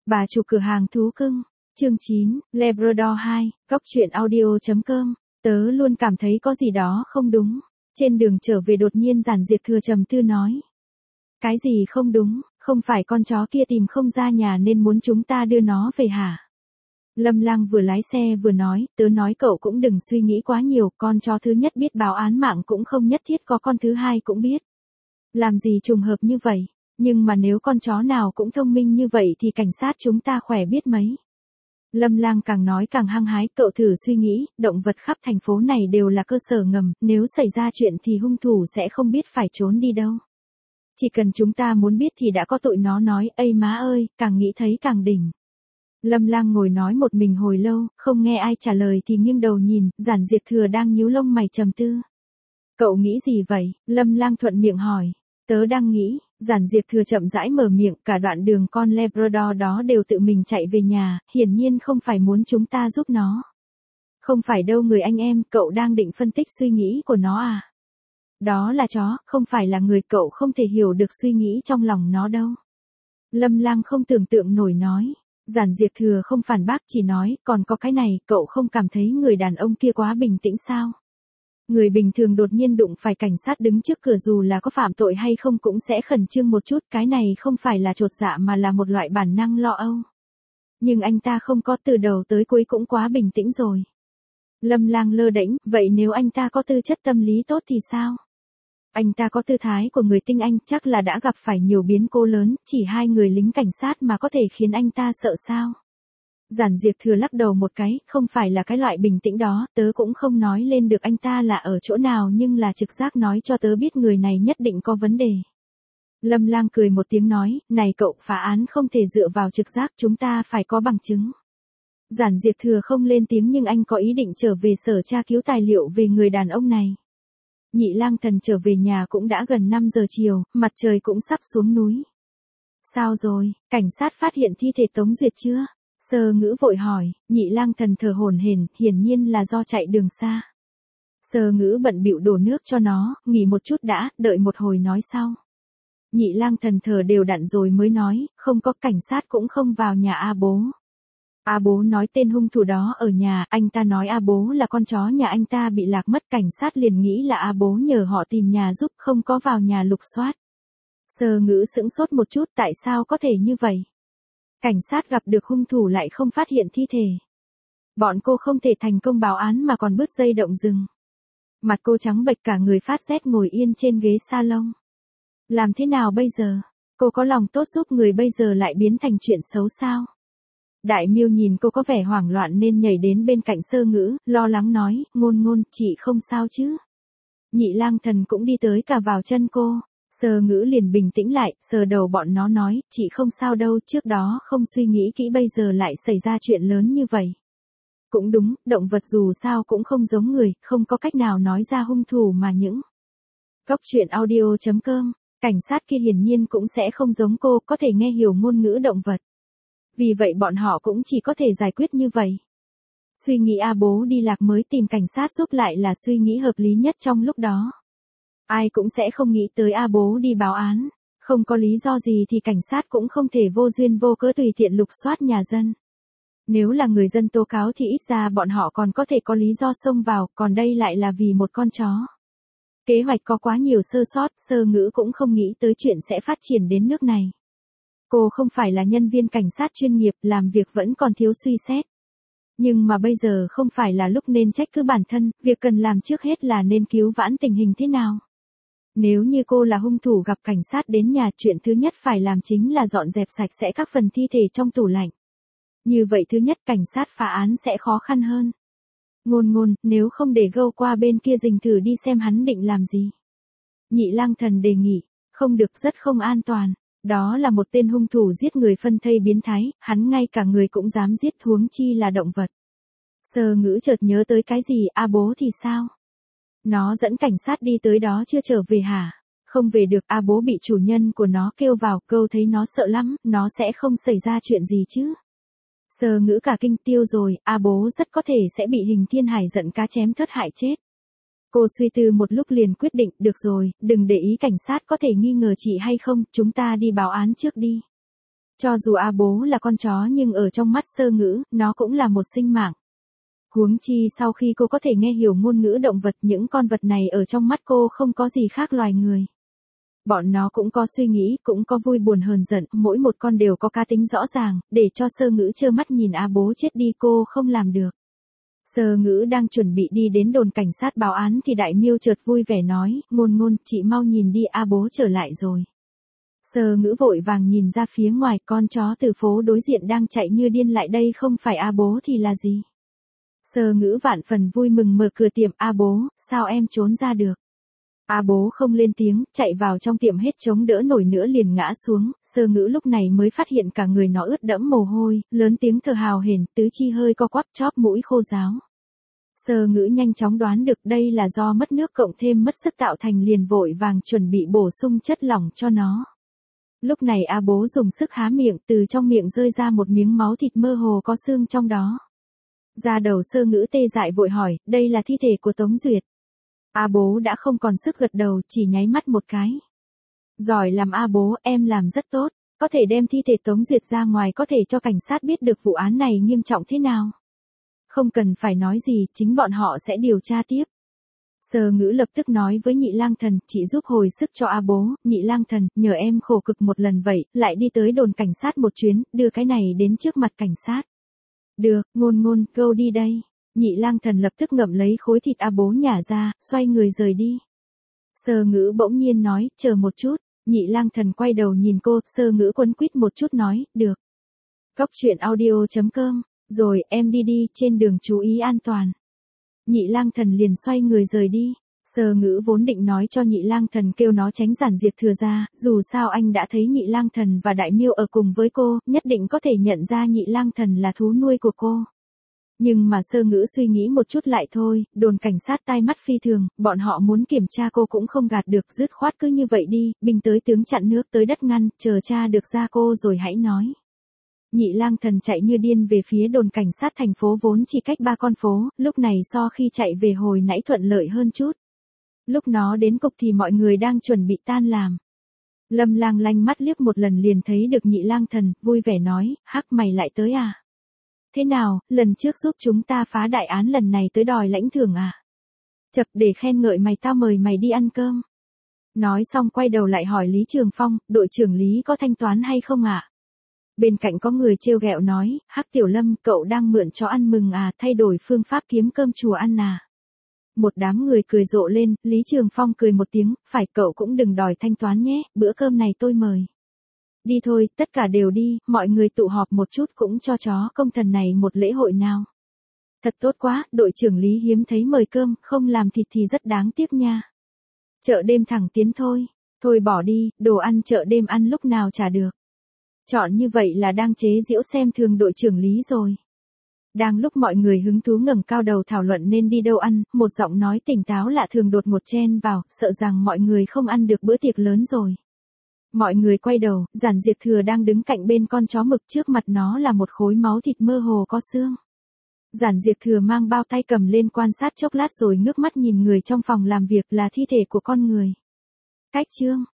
Bà chủ cửa hàng thú cưng. Chương 9, Labrador 2, góc truyện audio.com. Tớ luôn cảm thấy có gì đó không đúng. Trên đường trở về đột nhiên Giản Diệp Thừa trầm tư nói. Cái gì không đúng, không phải con chó kia tìm không ra nhà nên muốn chúng ta đưa nó về hả? Lâm Lang vừa lái xe vừa nói, tớ nói cậu cũng đừng suy nghĩ quá nhiều, con chó thứ nhất biết báo án mạng cũng không nhất thiết có con thứ hai cũng biết. Làm gì trùng hợp như vậy, nhưng mà nếu con chó nào cũng thông minh như vậy thì cảnh sát chúng ta khỏe biết mấy. Lâm Lang càng nói càng hăng hái, cậu thử suy nghĩ, động vật khắp thành phố này đều là cơ sở ngầm, nếu xảy ra chuyện thì hung thủ sẽ không biết phải trốn đi đâu. Chỉ cần chúng ta muốn biết thì đã có tụi nó nói, ây má ơi, càng nghĩ thấy càng đỉnh. Lâm Lang ngồi nói một mình hồi lâu, không nghe ai trả lời thì nghiêng đầu nhìn, Giản Diệp Thừa đang nhíu lông mày trầm tư. Cậu nghĩ gì vậy? Lâm Lang thuận miệng hỏi. Tớ đang nghĩ, Giản Diệp Thừa chậm rãi mở miệng, cả đoạn đường con Labrador đó đều tự mình chạy về nhà, hiển nhiên không phải muốn chúng ta giúp nó. Không phải đâu người anh em, cậu đang định phân tích suy nghĩ của nó à? Đó là chó, không phải là người, cậu không thể hiểu được suy nghĩ trong lòng nó đâu. Lâm Lang không tưởng tượng nổi nói. Giản Diệp Thừa không phản bác chỉ nói, còn có cái này, cậu không cảm thấy người đàn ông kia quá bình tĩnh sao? Người bình thường đột nhiên đụng phải cảnh sát đứng trước cửa dù là có phạm tội hay không cũng sẽ khẩn trương một chút, cái này không phải là chột dạ mà là một loại bản năng lo âu. Nhưng anh ta không có, từ đầu tới cuối cũng quá bình tĩnh rồi. Lâm Lang lơ đễnh, vậy nếu anh ta có tư chất tâm lý tốt thì sao? Anh ta có tư thái của người tinh anh, chắc là đã gặp phải nhiều biến cố lớn, chỉ 2 người lính cảnh sát mà có thể khiến anh ta sợ sao? Giản Diệp Thừa lắc đầu một cái, không phải là cái loại bình tĩnh đó, tớ cũng không nói lên được anh ta là ở chỗ nào nhưng là trực giác nói cho tớ biết người này nhất định có vấn đề. Lâm Lang cười một tiếng nói, này cậu, phá án không thể dựa vào trực giác, chúng ta phải có bằng chứng. Giản Diệp Thừa không lên tiếng nhưng anh có ý định trở về sở tra cứu tài liệu về người đàn ông này. Nhị Lang Thần trở về nhà cũng đã gần 5 giờ chiều, mặt trời cũng sắp xuống núi. Sao rồi, cảnh sát phát hiện thi thể Tống Duyệt chưa? Sơ Ngữ vội hỏi, Nhị Lang Thần thở hổn hển, hiển nhiên là do chạy đường xa. Sơ Ngữ bận bịu đổ nước cho nó, nghỉ một chút đã, đợi một hồi nói sau. Nhị Lang Thần thở đều đặn rồi mới nói, không có, cảnh sát cũng không vào nhà A Bố. A Bố nói tên hung thủ đó ở nhà, anh ta nói A Bố là con chó nhà anh ta bị lạc mất, cảnh sát liền nghĩ là A Bố nhờ họ tìm nhà giúp, không có vào nhà lục soát. Sơ Ngữ sững sốt một chút, tại sao có thể như vậy? Cảnh sát gặp được hung thủ lại không phát hiện thi thể. Bọn cô không thể thành công báo án mà còn bứt dây động rừng. Mặt cô trắng bệch, cả người phát rét ngồi yên trên ghế salon. Làm thế nào bây giờ? Cô có lòng tốt giúp người bây giờ lại biến thành chuyện xấu sao? Đại Miêu nhìn cô có vẻ hoảng loạn nên nhảy đến bên cạnh Sơ Ngữ, lo lắng nói, Ngôn Ngôn, chị không sao chứ? Nhị Lang Thần cũng đi tới cả vào chân cô. Sơ Ngữ liền bình tĩnh lại, sờ đầu bọn nó nói, chị không sao đâu, trước đó không suy nghĩ kỹ bây giờ lại xảy ra chuyện lớn như vậy. Cũng đúng, động vật dù sao cũng không giống người, không có cách nào nói ra hung thủ mà những. Góc truyện audio.com, cảnh sát kia hiển nhiên cũng sẽ không giống cô, có thể nghe hiểu ngôn ngữ động vật. Vì vậy bọn họ cũng chỉ có thể giải quyết như vậy. Suy nghĩ A Bố đi lạc mới tìm cảnh sát giúp lại là suy nghĩ hợp lý nhất trong lúc đó. Ai cũng sẽ không nghĩ tới A Bố đi báo án, không có lý do gì thì cảnh sát cũng không thể vô duyên vô cớ tùy tiện lục soát nhà dân. Nếu là người dân tố cáo thì ít ra bọn họ còn có thể có lý do xông vào, còn đây lại là vì một con chó. Kế hoạch có quá nhiều sơ sót, Sơ Ngữ cũng không nghĩ tới chuyện sẽ phát triển đến nước này. Cô không phải là nhân viên cảnh sát chuyên nghiệp, làm việc vẫn còn thiếu suy xét. Nhưng mà bây giờ không phải là lúc nên trách cứ bản thân, việc cần làm trước hết là nên cứu vãn tình hình thế nào. Nếu như cô là hung thủ gặp cảnh sát đến nhà, chuyện thứ nhất phải làm chính là dọn dẹp sạch sẽ các phần thi thể trong tủ lạnh. Như vậy thứ nhất cảnh sát phá án sẽ khó khăn hơn. Ngôn Ngôn, nếu không để Gâu qua bên kia rình thử đi xem hắn định làm gì. Nhị Lang Thần đề nghị, không được, rất không an toàn. Đó là một tên hung thủ giết người phân thây biến thái, hắn ngay cả người cũng dám giết, huống chi là động vật. Sơ Ngữ chợt nhớ tới cái gì, A Bố thì sao? Nó dẫn cảnh sát đi tới đó chưa trở về hả? Không về được, A Bố bị chủ nhân của nó kêu vào, Câu thấy nó sợ lắm, nó sẽ không xảy ra chuyện gì chứ? Sơ Ngữ cả kinh, tiêu rồi, A Bố rất có thể sẽ bị Hình Thiên Hải giận cá chém thớt hại chết. Cô suy tư một lúc liền quyết định, được rồi, đừng để ý cảnh sát có thể nghi ngờ chị hay không, chúng ta đi báo án trước đi. Cho dù A Bố là con chó nhưng ở trong mắt Sơ Ngữ, nó cũng là một sinh mạng. Huống chi sau khi cô có thể nghe hiểu ngôn ngữ động vật, những con vật này ở trong mắt cô không có gì khác loài người. Bọn nó cũng có suy nghĩ, cũng có vui buồn hờn giận, mỗi một con đều có cá tính rõ ràng, để cho Sơ Ngữ trơ mắt nhìn A Bố chết đi cô không làm được. Sơ Ngữ đang chuẩn bị đi đến đồn cảnh sát báo án thì Đại Miêu chợt vui vẻ nói, Ngôn Ngôn, chị mau nhìn đi, A Bố trở lại rồi. Sơ Ngữ vội vàng nhìn ra phía ngoài, con chó từ phố đối diện đang chạy như điên lại đây, không phải A Bố thì là gì? Sơ Ngữ vạn phần vui mừng mở cửa tiệm, A Bố, sao em trốn ra được? A Bố không lên tiếng, chạy vào trong tiệm hết chống đỡ nổi nữa liền ngã xuống, Sơ Ngữ lúc này mới phát hiện cả người nó ướt đẫm mồ hôi, lớn tiếng thở hào hển, tứ chi hơi co quắp, chóp mũi khô ráo. Sơ Ngữ nhanh chóng đoán được đây là do mất nước cộng thêm mất sức tạo thành, liền vội vàng chuẩn bị bổ sung chất lỏng cho nó. Lúc này A Bố dùng sức há miệng, từ trong miệng rơi ra một miếng máu thịt mơ hồ có xương trong đó. Da đầu Sơ Ngữ tê dại vội hỏi, đây là thi thể của Tống Duyệt. A Bố đã không còn sức gật đầu, chỉ nháy mắt một cái. Giỏi làm A Bố, em làm rất tốt, có thể đem thi thể Tống Duyệt ra ngoài, có thể cho cảnh sát biết được vụ án này nghiêm trọng thế nào. Không cần phải nói gì, chính bọn họ sẽ điều tra tiếp. Sơ Ngữ lập tức nói với Nhị Lang Thần, chị giúp hồi sức cho A Bố, Nhị Lang Thần, nhờ em khổ cực một lần vậy, lại đi tới đồn cảnh sát một chuyến, đưa cái này đến trước mặt cảnh sát. Được, Ngôn Ngôn, go đi đây. Nhị Lang Thần lập tức ngậm lấy khối thịt A Bố nhả ra, xoay người rời đi. Sơ Ngữ bỗng nhiên nói, chờ một chút. Nhị Lang Thần quay đầu nhìn cô, Sơ Ngữ quấn quýt một chút nói, được. Cóc truyện audio.com, rồi em đi đi, trên đường chú ý an toàn. Nhị Lang Thần liền xoay người rời đi. Sơ Ngữ vốn định nói cho Nhị Lang Thần kêu nó tránh Giản Diệp Thừa ra, dù sao anh đã thấy Nhị Lang Thần và Đại Miêu ở cùng với cô, nhất định có thể nhận ra Nhị Lang Thần là thú nuôi của cô. Nhưng mà Sơ Ngữ suy nghĩ một chút lại thôi, đồn cảnh sát tai mắt phi thường, bọn họ muốn kiểm tra cô cũng không gạt được, dứt khoát cứ như vậy đi, binh tới tướng chặn nước tới đất ngăn, chờ tra được ra cô rồi hãy nói. Nhị Lang Thần chạy như điên về phía đồn cảnh sát thành phố vốn chỉ cách 3 con phố, lúc này so khi chạy về hồi nãy thuận lợi hơn chút. Lúc nó đến cục thì mọi người đang chuẩn bị tan làm. Lâm Lang lanh mắt liếc một lần liền thấy được Nhị Lang Thần, vui vẻ nói, hắc mày lại tới à? Thế nào, lần trước giúp chúng ta phá đại án lần này tới đòi lãnh thưởng à? Chật, để khen ngợi mày tao mời mày đi ăn cơm. Nói xong quay đầu lại hỏi Lý Trường Phong, đội trưởng Lý có thanh toán hay không ạ? Bên cạnh có người trêu ghẹo nói, hắc Tiểu Lâm, cậu đang mượn chó ăn mừng à, thay đổi phương pháp kiếm cơm chùa ăn à? Một đám người cười rộ lên, Lý Trường Phong cười một tiếng, phải, cậu cũng đừng đòi thanh toán nhé, bữa cơm này tôi mời. Đi thôi, tất cả đều đi, mọi người tụ họp một chút cũng cho chó công thần này một lễ hội nào. Thật tốt quá, đội trưởng Lý hiếm thấy mời cơm, không làm thịt thì rất đáng tiếc nha. Chợ đêm thẳng tiến thôi, thôi bỏ đi, đồ ăn chợ đêm ăn lúc nào trả được. Chọn như vậy là đang chế giễu xem thường đội trưởng Lý rồi. Đang lúc mọi người hứng thú ngẩng cao đầu thảo luận nên đi đâu ăn, một giọng nói tỉnh táo lạ thường đột ngột chen vào, sợ rằng mọi người không ăn được bữa tiệc lớn rồi. Mọi người quay đầu, Giản Diệp Thừa đang đứng cạnh bên con chó mực, trước mặt nó là một khối máu thịt mơ hồ có xương. Giản Diệp Thừa mang bao tay cầm lên quan sát chốc lát rồi ngước mắt nhìn người trong phòng làm việc, là thi thể của con người. Cách chương